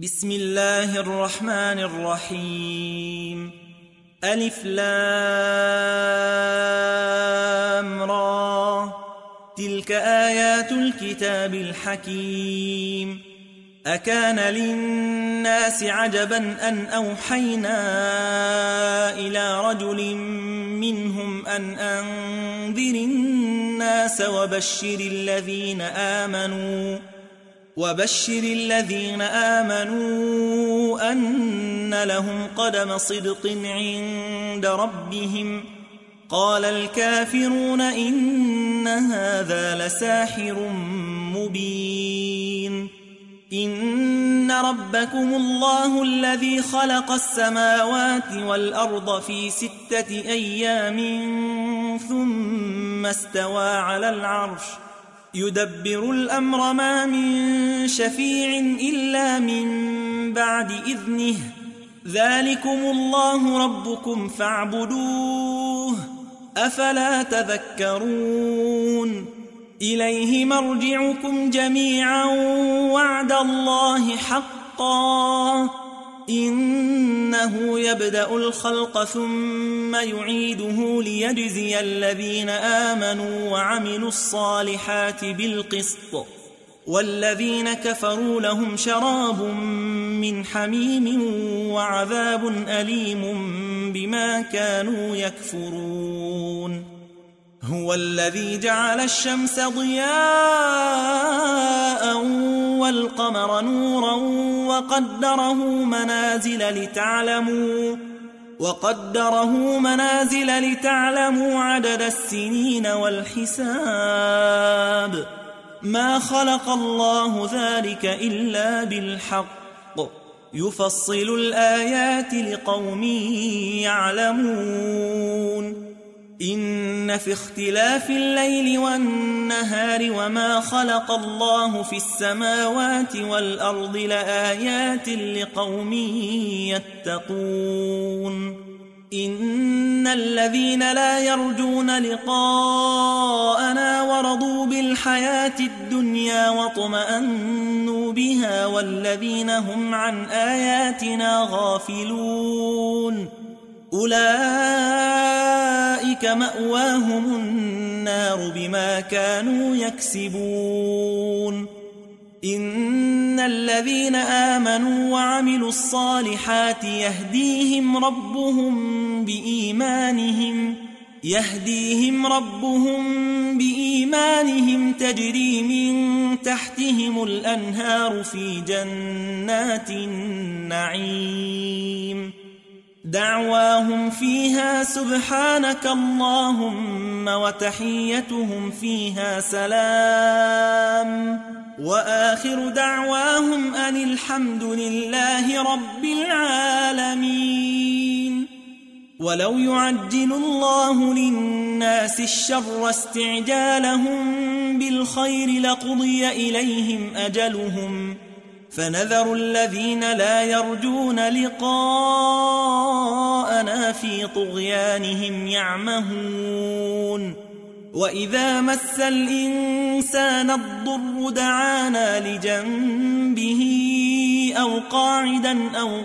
بسم الله الرحمن الرحيم. ألف لام را، تلك آيات الكتاب الحكيم. أكان للناس عجبا أن أوحينا إلى رجل منهم أن أنذر الناس وبشر الذين آمنوا أن لهم قدم صدق عند ربهم. قال الكافرون إن هذا لساحر مبين. إن ربكم الله الذي خلق السماوات والأرض في 6 أيام ثم استوى على العرش يدبر الأمر، ما من شفيع إلا من بعد إذنه. ذلكم الله ربكم فاعبدوه، أفلا تذكرون. إليه مرجعكم جميعا وعد الله حقا، إنه يبدأ الخلق ثم يعيده ليجزي الذين آمنوا وعملوا الصالحات بالقسط، والذين كفروا لهم شراب من حميم وعذاب أليم بما كانوا يكفرون. هو الذي جعل الشمس ضياء والقمر نورا وقدره منازل لتعلموا عدد السنين والحساب. ما خلق الله ذلك إلا بالحق، يفصل الآيات لقوم يعلمون. إن في اختلاف الليل والنهار وما خلق الله في السماوات والأرض لآيات لقوم يتقون. إن الذين لا يرجون لقاءنا ورضوا بالحياة الدنيا واطمأنوا بها والذين هم عن آياتنا غافلون أولئك مأواهم النار بما كانوا يكسبون. إن الذين آمنوا وعملوا الصالحات يهديهم ربهم تجري من تحتهم الأنهار في جنات النعيم. دعواهم فيها سبحانك اللهم وتحيتهم فيها سلام، وآخر دعواهم أن الحمد لله رب العالمين. ولو يعجل الله للناس الشر استعجالهم بالخير لقضي إليهم أجلهم، فنذر الذين لا يرجون لقاءنا في طغيانهم يعمهون. وإذا مس الإنسان الضر دعانا لجنبه أو قاعدا أو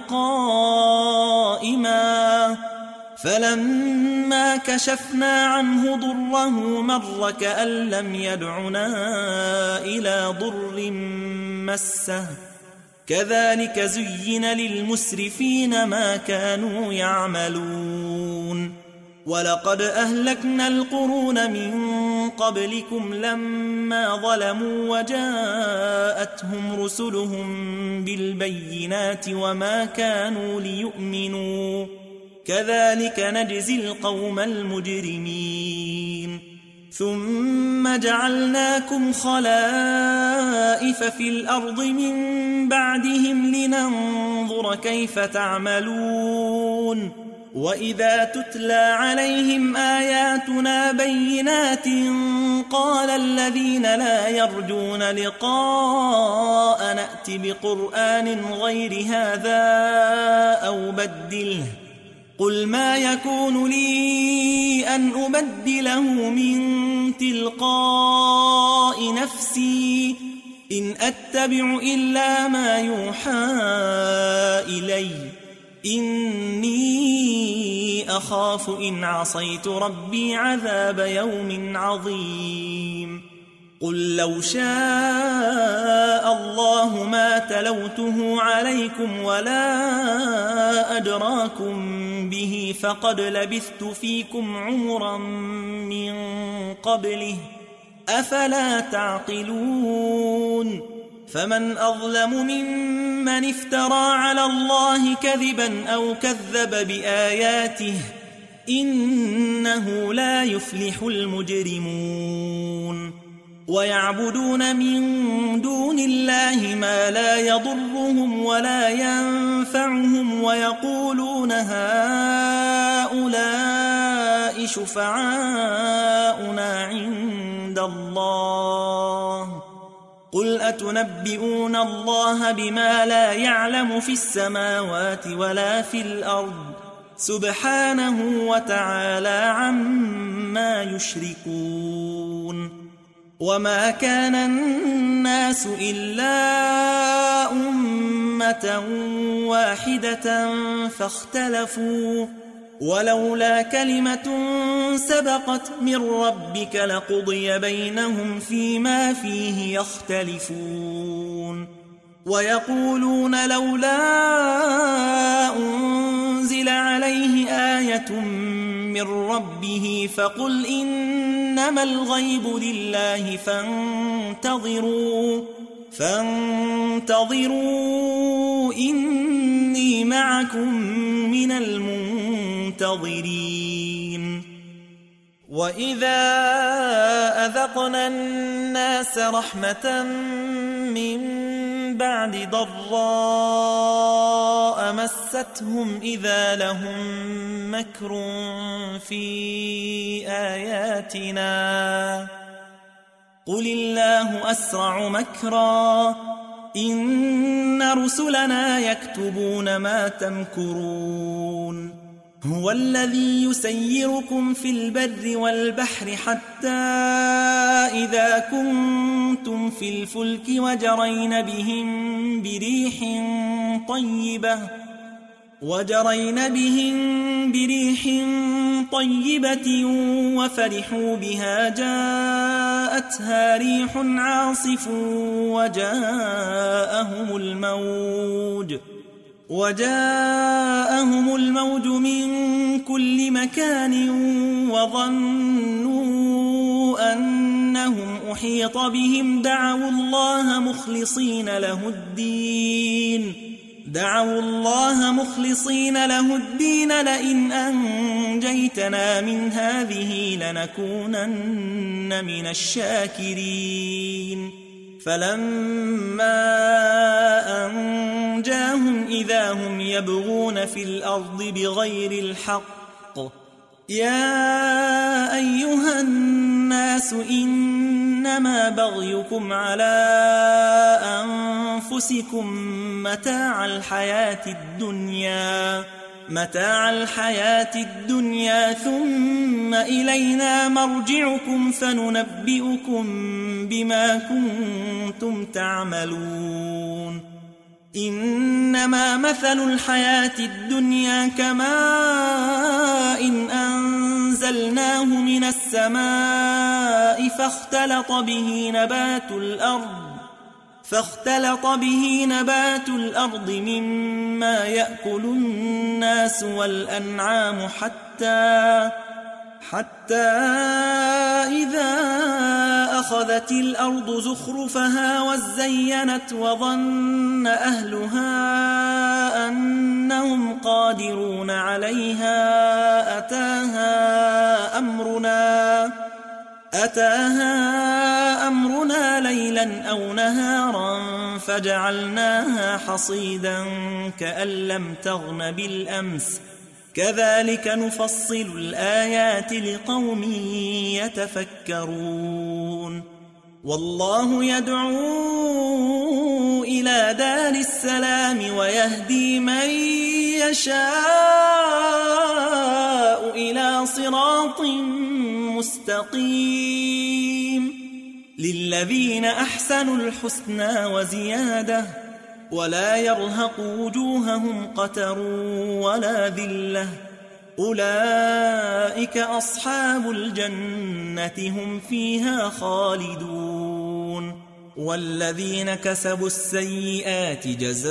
قائما، فلما كشفنا عنه ضره مر كأن لم يدعنا إلى ضر مسه. كذلك زين للمسرفين ما كانوا يعملون. ولقد أهلكنا القرون من قبلكم لما ظلموا وجاءتهم رسلهم بالبينات وما كانوا ليؤمنوا، كذلك نجزي القوم المجرمين. ثم جعلناكم خلائف في الأرض من بعدهم لننظر كيف تعملون. وإذا تتلى عليهم آياتنا بينات قال الذين لا يرجون لقاء نأت بقرآن غير هذا أو بدله. قل ما يكون لي أن أبدله من تلقاء نفسي إن أتبع إلا ما يوحى إلي إني أخاف إن عصيت ربي عذاب يوم عظيم قل لو شاء الله ما تلوته عليكم ولا أدراكم به فقد لبثت فيكم عمرا من قبله أفلا تعقلون فمن أظلم ممن افترى على الله كذبا أو كذب بآياته إنه لا يفلح المجرمون ويعبدون من دون الله ما لا يضرهم ولا ينفعهم ويقولون هؤلاء شفعاؤنا عند الله قل أتنبئون الله بما لا يعلم في السماوات ولا في الأرض سبحانه وتعالى عما يشركون وما كان الناس إلا أمة واحدة فاختلفوا ولولا كلمة سبقت من ربك لقضي بينهم فيما فيه يختلفون ويقولون لولا أنزل عليه آية من ربه فقل إنما الغيب لله فانتظروا إني معكم من المنتظرين وإذا أذقنا الناس رحمة من بعد ضراء مستهم إذا لهم مكر في آياتنا قل الله أسرع مكرا إن رسلنا يكتبون ما تمكرون هو الذي يسيركم في البر والبحر حتى إذا كنتم في الفلك وجرين بهم بريح طيبة وفرحوا بها جاءتها ريح عاصف وجاءهم الموج من كل مكان وظنوا أنهم أحيط بهم دعوا الله مخلصين له الدين لئن أنجيتنا من هذه لنكونن من الشاكرين فلما أنجاهم إذا هم يبغون في الأرض بغير الحق يا أيها الناس إنما بغيكم على أنفسكم متاع الحياة الدنيا ثم إلينا مرجعكم فننبئكم بما كنتم تعملون إنما مثل الحياة الدنيا كماء أنزلناه من السماء فاختلط به نبات الأرض مما يأكل الناس والأنعام حتى إذا أخذت الأرض زخرفها وزينت وظن أهلها أنهم قادرون عليها أتاها أمرنا ليلا أو نهارا فجعلناها حصيدا كأن لم تغن بالأمس كذلك نفصل الآيات لقوم يتفكرون والله يدعو إلى دار السلام ويهدي من يشاء إلى صراط مستقيم للذين أحسنوا الحسنى وزيادة ولا يرهق وجوههم قتر ولا ذلة أولئك أصحاب الجنة هم فيها خالدون والذين كسبوا السيئات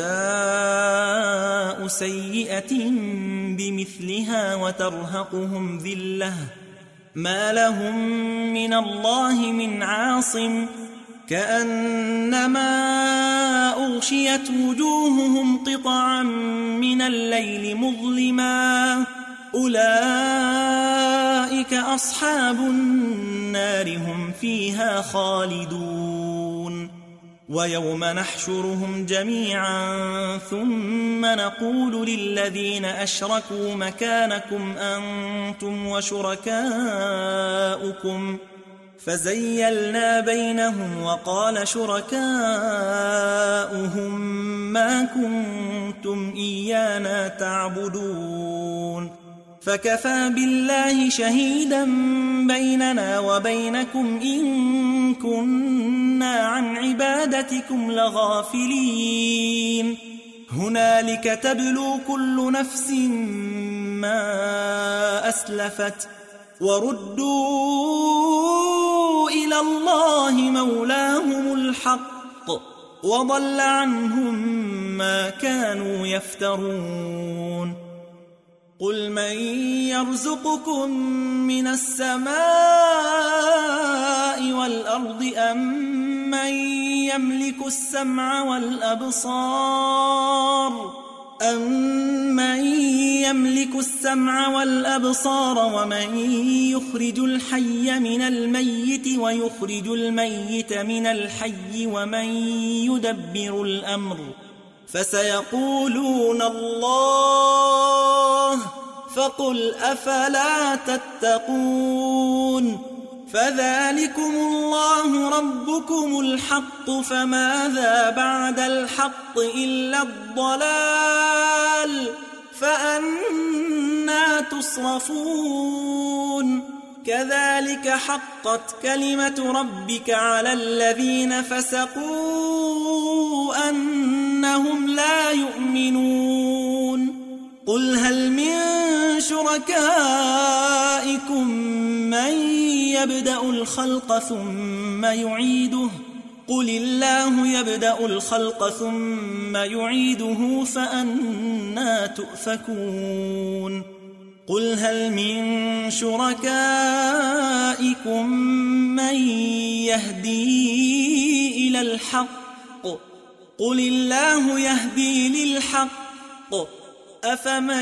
جزاء سيئة بمثلها وترهقهم ذلة ما لهم من الله من عاصم كأنما أغشيت وجوههم قطعا من الليل مظلما أولئك أصحاب النار هم فيها خالدون ويوم نحشرهم جميعا ثم نقول للذين أشركوا مكانكم أنتم وشركاؤكم فزيلنا بينهم وقال شركاؤهم ما كنتم إيانا تعبدون فكفى بالله شهيدا بيننا وبينكم إن كنا عن عبادتكم لغافلين هنالك تبلو كل نفس ما أسلفت وردوا إلى الله مولاهم الحق وضل عنهم ما كانوا يفترون قل من يرزقكم من السماء والأرض أم من يملك السمع والأبصار ومن يخرج الحي من الميت ويخرج الميت من الحي ومن يدبر الأمر فسيقولون الله فقل أفلا تتقون فذلكم الله ربكم الحق فماذا بعد الحق إلا الضلال فأنى تصرفون كذلك حقت كلمة ربك على الذين فسقوا أنهم لا يؤمنون قل هل من شركائكم من يبدأ الخلق ثم يعيده قل الله يبدأ الخلق ثم يعيده فأنى تؤفكون قل هل من شركائكم من يهدي إلى الحق قل الله يهدي للحق أفمن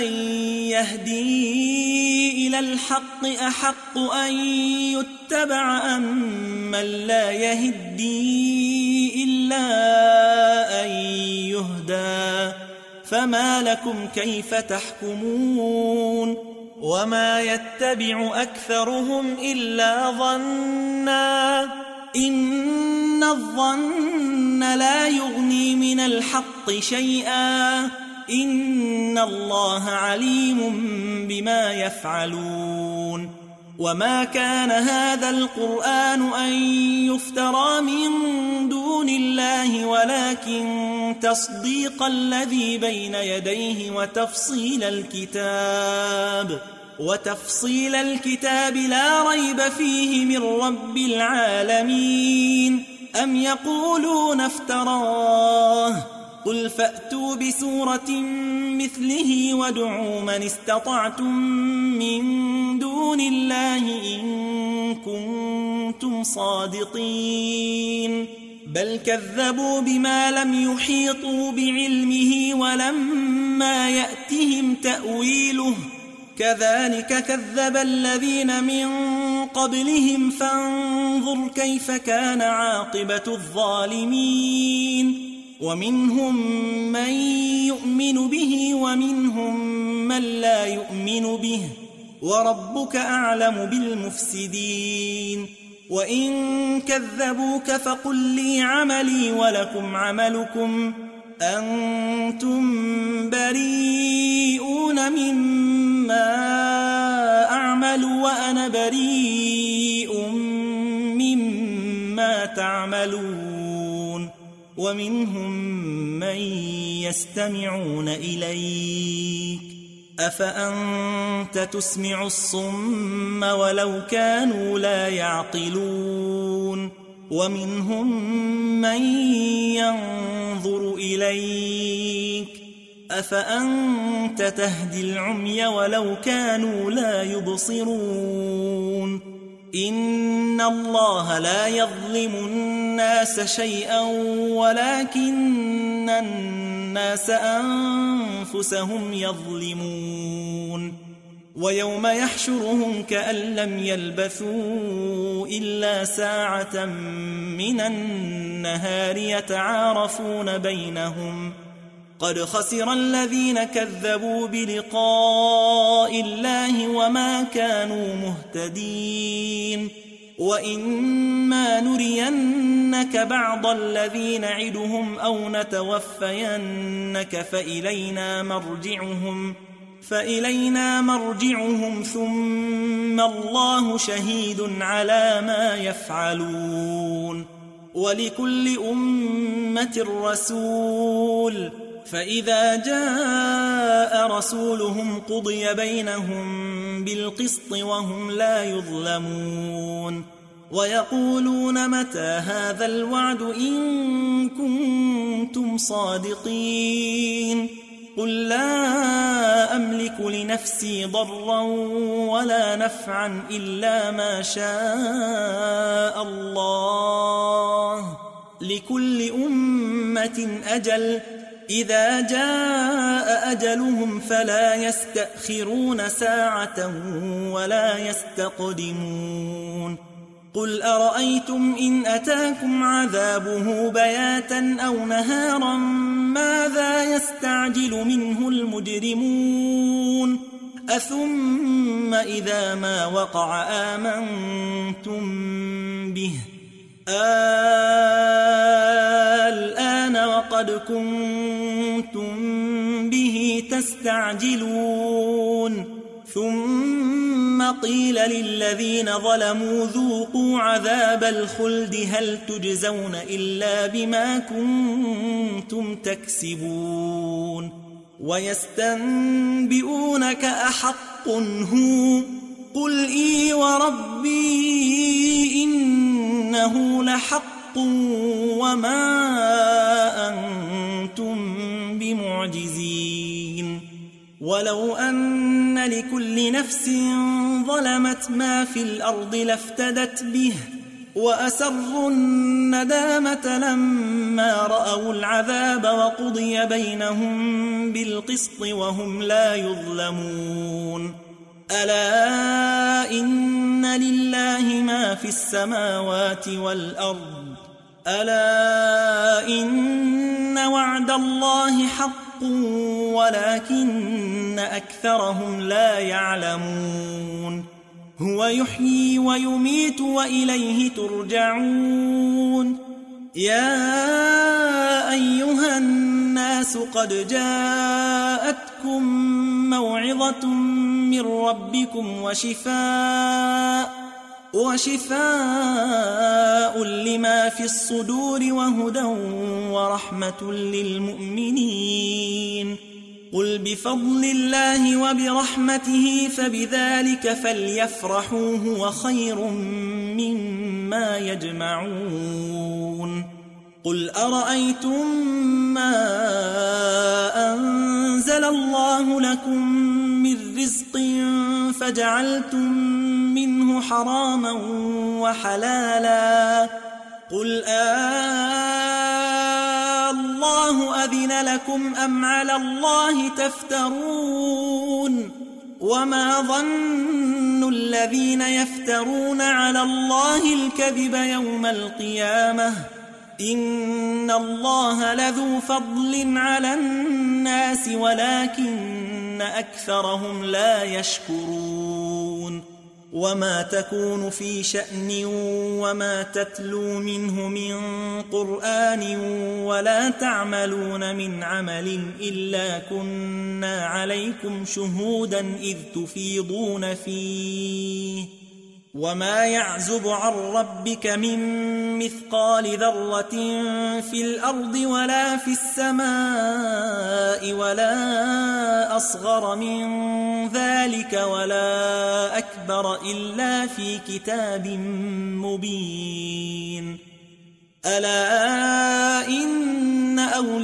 يهدي إلى الحق أحق أن يتبع أم من لا يهدي إلا أن يهدى فما لكم كيف تحكمون وما يتبع أكثرهم إلا ظنا إن الظن لا يغني من الحق شيئا إن الله عليم بما يفعلون وما كان هذا القرآن أن يفترى من دون الله ولكن تصديق الذي بين يديه وتفصيل الكتاب لا ريب فيه من رب العالمين أم يقولون افتراه قل فأتوا بسورة مثله وادعوا من استطعتم من دون الله إن كنتم صادقين بل كذبوا بما لم يحيطوا بعلمه ولما يأتهم تأويله كذلك كذب الذين من قبلهم فانظر كيف كان عاقبة الظالمين ومنهم من يؤمن به ومنهم من لا يؤمن به وربك أعلم بالمفسدين وإن كذبوك فقل لي عملي ولكم عملكم أنتم بريئون مما أعمل وأنا بريء مما تعملون ومنهم من يستمعون إليك أفأنت تسمع الصم ولو كانوا لا يعقلون ومنهم من ينظر إليك أفأنت تهدي العمي ولو كانوا لا يبصرون إن الله لا يظلم الناس شيئا ولكن الناس أنفسهم يظلمون ويوم يحشرهم كأن لم يلبثوا إلا ساعة من النهار يتعارفون بينهم قد خسر الذين كذبوا بلقاء الله وما كانوا مهتدين وإما نرينك بعض الذي نعدهم أو نتوفينك فإلينا مرجعهم ثم الله شهيد على ما يفعلون ولكل أمة رسول فإذا جاء رسولهم قضي بينهم بالقسط وهم لا يظلمون ويقولون متى هذا الوعد إن كنتم صادقين قل لا أملك لنفسي ضرا ولا نفعا إلا ما شاء الله لكل أمة أجل إذا جاء أجلهم فلا يستأخرون ساعة ولا يستقدمون قل أرأيتم إن أتاكم عذابه بياتا أو نهارا ماذا يستعجل منه المجرمون أثم إذا ما وقع آمنتم به الآن وقد كنتم به تستعجلون ثم قيل للذين ظلموا ذوقوا عذاب الخلد هل تجزون إلا بما كنتم تكسبون ويستنبئونك أحق هو قل إي وربي إنه لحق وما أنتم بمعجزين ولو أن لكل نفس ظلمت ما في الأرض لافتدت به وأسروا الندامة لما رأوا العذاب وقضي بينهم بالقسط وهم لا يظلمون ألا إن لله ما في السماوات والأرض ألا إن وعد الله حق ولكن أكثرهم لا يعلمون هو يحيي ويميت وإليه ترجعون يا أيها الناس قد جاءتكم موعظة من ربكم وشفاء لما في الصدور وهدى ورحمة للمؤمنين قل بفضل الله وبرحمته فبذلك فليفرحوا هو خير مما يجمعون قل أرأيتم ما أنزل الله لكم من رزق فجعلتم منه حراما وحلالا قل الله أذن لكم أم على الله تفترون وما ظن الذين يفترون على الله الكذب يوم القيامة إن الله لذو فضل على الناس ولكن أكثرهم لا يشكرون وما تكون في شأن وما تتلو منه من قرآن ولا تعملون من عمل إلا كنا عليكم شهودا إذ تفيضون فيه وما يعزب عن ربك من مثقال ذرة في الأرض ولا في السماء ولا أصغر من ذلك ولا أكبر إلا في كتاب مبين ألا إن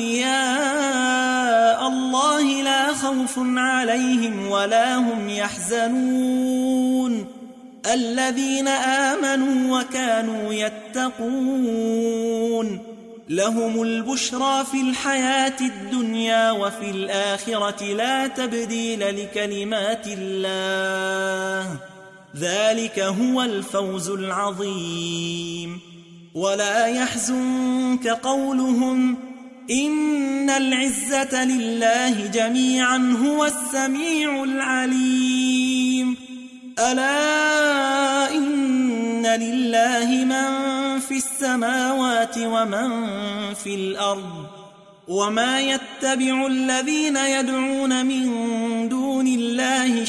أولياء الله لا خوف عليهم ولا هم يحزنون الذين آمنوا وكانوا يتقون لهم البشرى في الحياة الدنيا وفي الآخرة لا تبديل لكلمات الله ذلك هو الفوز العظيم ولا يحزنك قولهم إن العزة لله جميعا هو السميع العليم ألا إن لله من في السماوات ومن في الأرض وما يتبع الذين يدعون من دون الله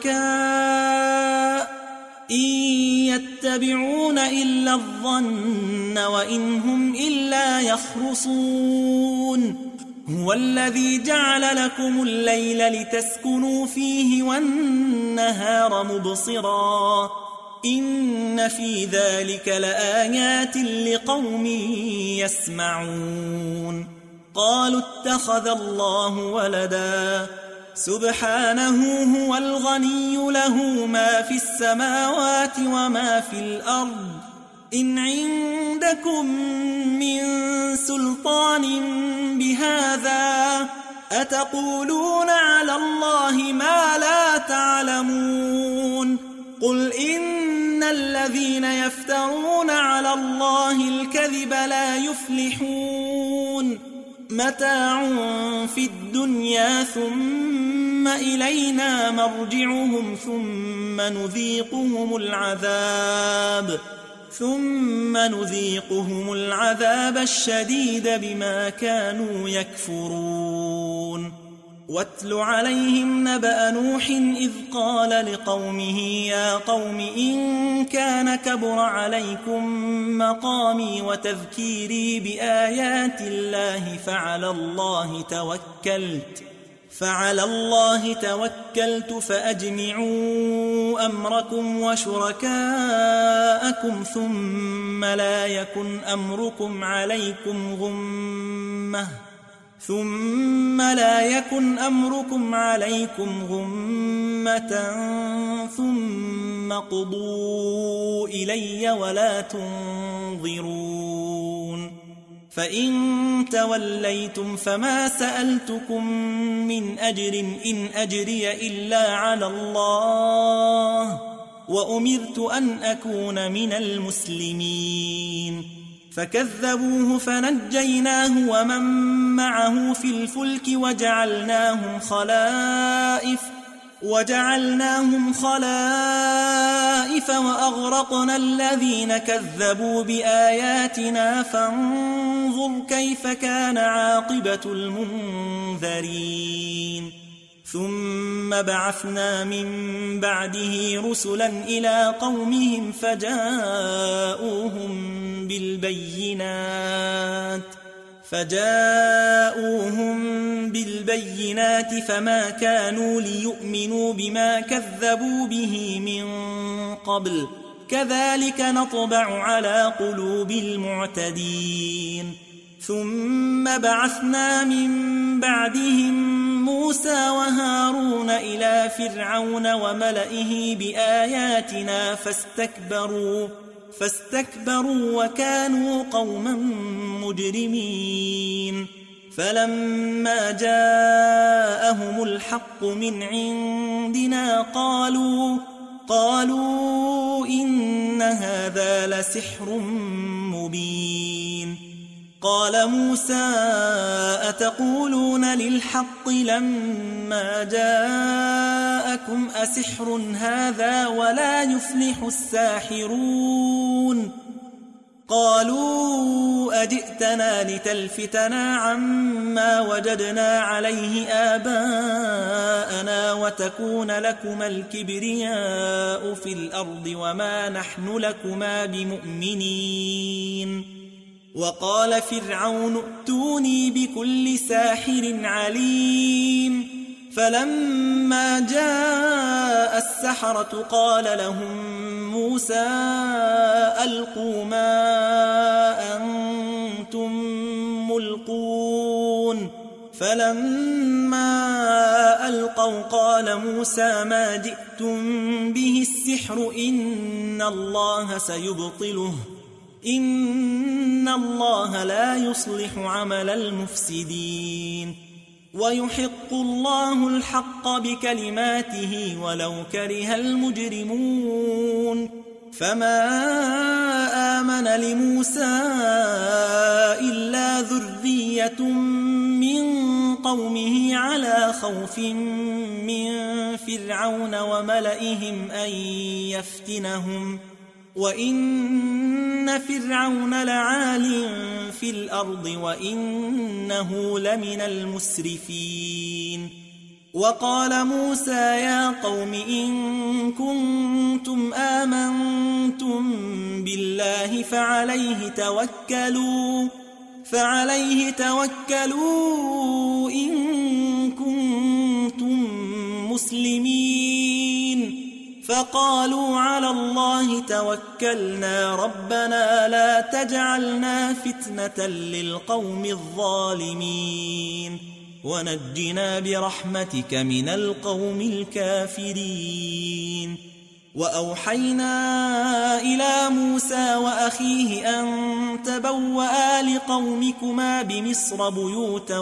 شركاء إن يتبعون إلا الظن وإن هم إلا يخرصون هو الذي جعل لكم الليل لتسكنوا فيه والنهار مبصرا إن في ذلك لآيات لقوم يسمعون قالوا اتخذ الله ولدا سبحانه هو الغني له ما في السماوات وما في الأرض إن عندكم من سلطان بهذا أتقولون على الله ما لا تعلمون قل إن الذين يفترون على الله الكذب لا يفلحون متاع في الدنيا ثم إلينا مرجعهم ثم نذيقهم العذاب الشديد بما كانوا يكفرون واتل عليهم نبأ نوح إذ قال لقومه يا قوم إن كان كبر عليكم مقامي وتذكيري بآيات الله فعلى الله توكلت فأجمعوا أمركم وشركاءكم ثم لا يكن أمركم عليكم غمة ثم قضوا إلي ولا تنظرون فإن توليتم فما سألتكم من أجر إن أجري إلا على الله وأمرت أن أكون من المسلمين فكذبوه فنجيناه ومن معه في الفلك وجعلناهم خلائف وأغرقنا الذين كذبوا بآياتنا فانظر كيف كان عاقبة المنذرين ثم بعثنا من بعده رسلا إلى قومهم فجاءوهم بالبينات فما كانوا ليؤمنوا بما كذبوا به من قبل كذلك نطبع على قلوب المعتدين ثم بعثنا من بعدهم موسى وهارون إلى فرعون وملئه بآياتنا فاستكبروا وكانوا قوما مجرمين فلما جاءهم الحق من عندنا قالوا إن هذا لسحر مبين قال موسى أتقولون للحق لما جاءكم أسحر هذا ولا يفلح الساحرون قالوا أجئتنا لتلفتنا عما وجدنا عليه آباءنا وتكون لكما الكبرياء في الأرض وما نحن لكما بمؤمنين وقال فرعون ائتوني بكل ساحر عليم فلما جاء السحرة قال لهم موسى ألقوا ما أنتم ملقون فلما ألقوا قال موسى ما جئتم به السحر إن الله سيبطله إن الله لا يصلح عمل المفسدين ويحق الله الحق بكلماته ولو كره المجرمون فما آمن لموسى إلا ذرية من قومه على خوف من فرعون وملئهم أن يفتنهم وإن فرعون لعال في الأرض وإنه لمن المسرفين وقال موسى يا قوم إن كنتم آمنتم بالله فعليه توكلوا إن كنتم مسلمين فقالوا على الله توكلنا ربنا لا تجعلنا فتنة للقوم الظالمين ونجنا برحمتك من القوم الكافرين وأوحينا إلى موسى وأخيه أن تبوأ لقومكما بمصر بيوتا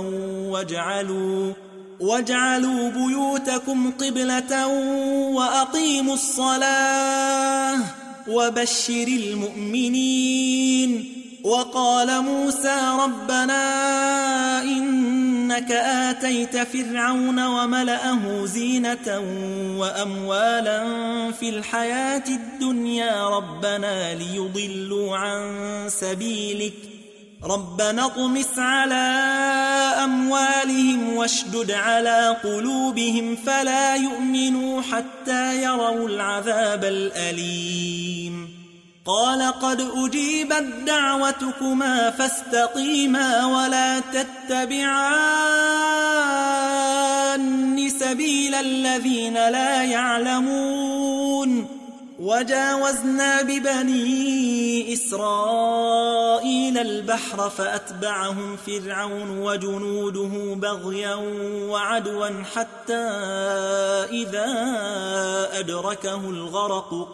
واجعلوا بيوتكم قبلة وأقيموا الصلاة وبشر المؤمنين وقال موسى ربنا إنك آتيت فرعون وملأه زينة وأموالا في الحياة الدنيا ربنا ليضلوا عن سبيلك ربنا اطمس على أموالهم واشدد على قلوبهم فلا يؤمنوا حتى يروا العذاب الأليم قال قد أجيبت دعوتكما فاستقيما ولا تتبعان سبيل الذين لا يعلمون وجاوزنا ببني إسرائيل البحر فأتبعهم فرعون وجنوده بغيا وعدوا حتى إذا أدركه الغرق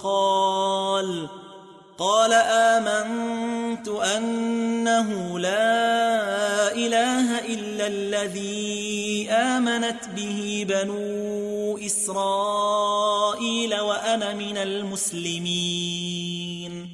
قال آمنت أنه لا إله إلا الذي آمنت به بنو إسرائيل وأنا من المسلمين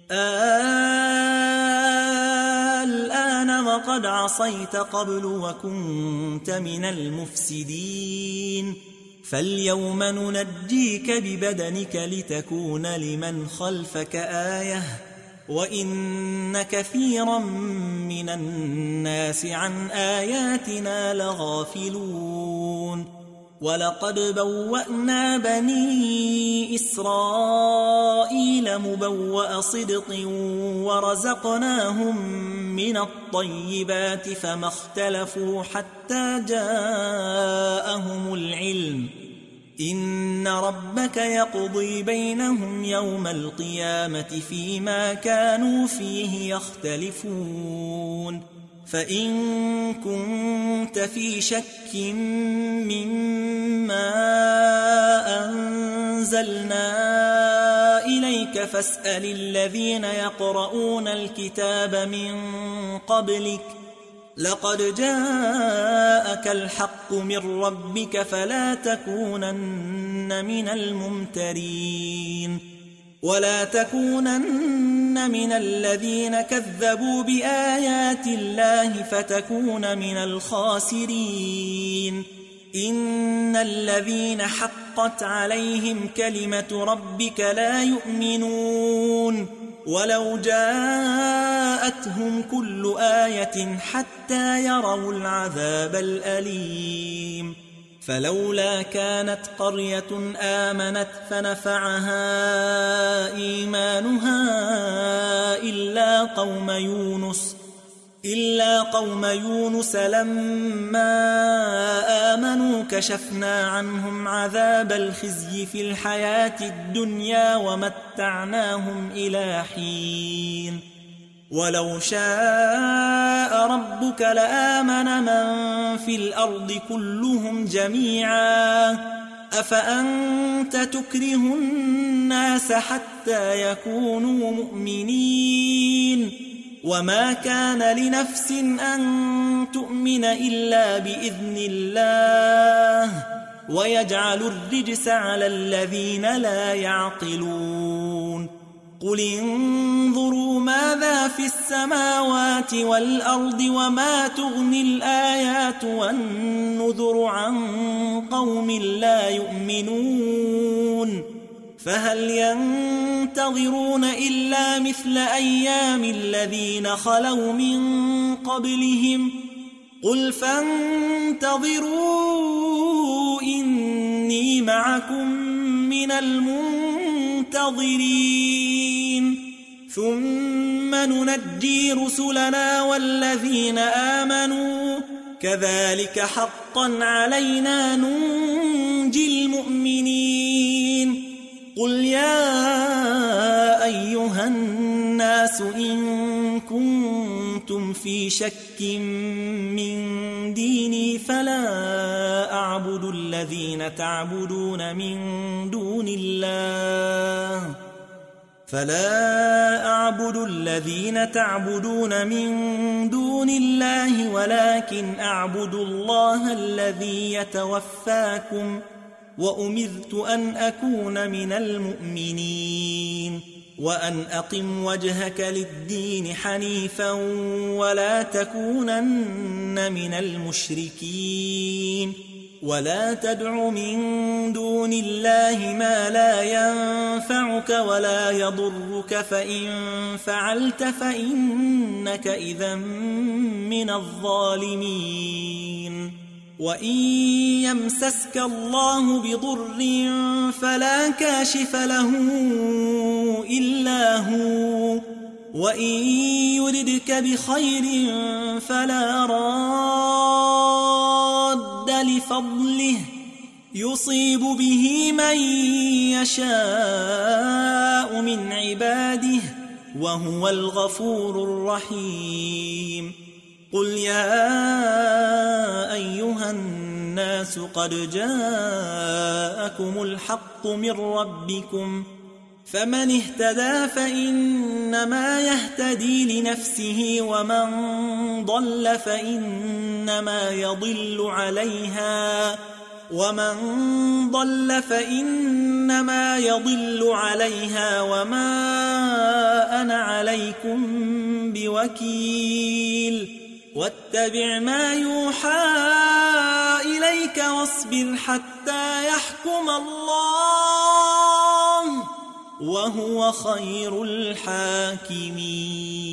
الآن وقد عصيت قبل وكنت من المفسدين فاليوم ننجيك ببدنك لتكون لمن خلفك آية وإن كثيرا من الناس عن آياتنا لغافلون ولقد بوأنا بني إسرائيل مبوأ صدق ورزقناهم من الطيبات فما اختلفوا حتى جاءهم العلم إن ربك يقضي بينهم يوم القيامة فيما كانوا فيه يختلفون فإن كنت في شك مما أنزلنا إليك فاسأل الذين يقرؤون الكتاب من قبلك لقد جاءك الحق من ربك فلا تكونن من الممترين ولا تكونن من الذين كذبوا بآيات الله فتكون من الخاسرين إن الذين حقت عليهم كلمة ربك لا يؤمنون ولو جاءتهم كل آية حتى يروا العذاب الأليم فلولا كانت قرية آمنت فنفعها إيمانها إلا قوم يونس لما آمنوا كشفنا عنهم عذاب الخزي في الحياة الدنيا ومتعناهم إلى حين ولو شاء ربك لآمن من في الأرض كلهم جميعا أفأنت تكره الناس حتى يكونوا مؤمنين وما كان لنفس أن تؤمن إلا بإذن الله ويجعل الرجس على الذين لا يعقلون قل انظروا ماذا في السماوات والأرض وما تغني الآيات والنذر عن قوم لا يؤمنون فهل ينتظرون إلا مثل أيام الذين خلوا من قبلهم قل فانتظروا إني معكم من المنتظرين ثم ننجي رسلنا والذين آمنوا كذلك حقا علينا ننجي المؤمنين قل يا أيها الناس إن كنتم في شك من ديني فلا أعبد الذين تعبدون من دون الله ولكن أعبد الله الذي يتوفاكم وأمرت أن أكون من المؤمنين وأن أقم وجهك للدين حنيفا ولا تكونن من المشركين ولا تدع من دون الله ما لا ينفعك ولا يضرك فإن فعلت فإنك إذا من الظالمين وإن يمسسك الله بضر فلا كاشف له إلا هو وإن يردك بخير فلا راد لفضله يصيب به من يشاء من عباده وهو الغفور الرحيم قل يا أيها الناس قد جاءكم الحق من ربكم فمن اهتدى فإنما يهتدي لنفسه ومن ضل فإنما يضل عليها وما أنا عليكم بوكيل واتبع ما يوحى إليك واصبر حتى يحكم الله وهو خير الحاكمين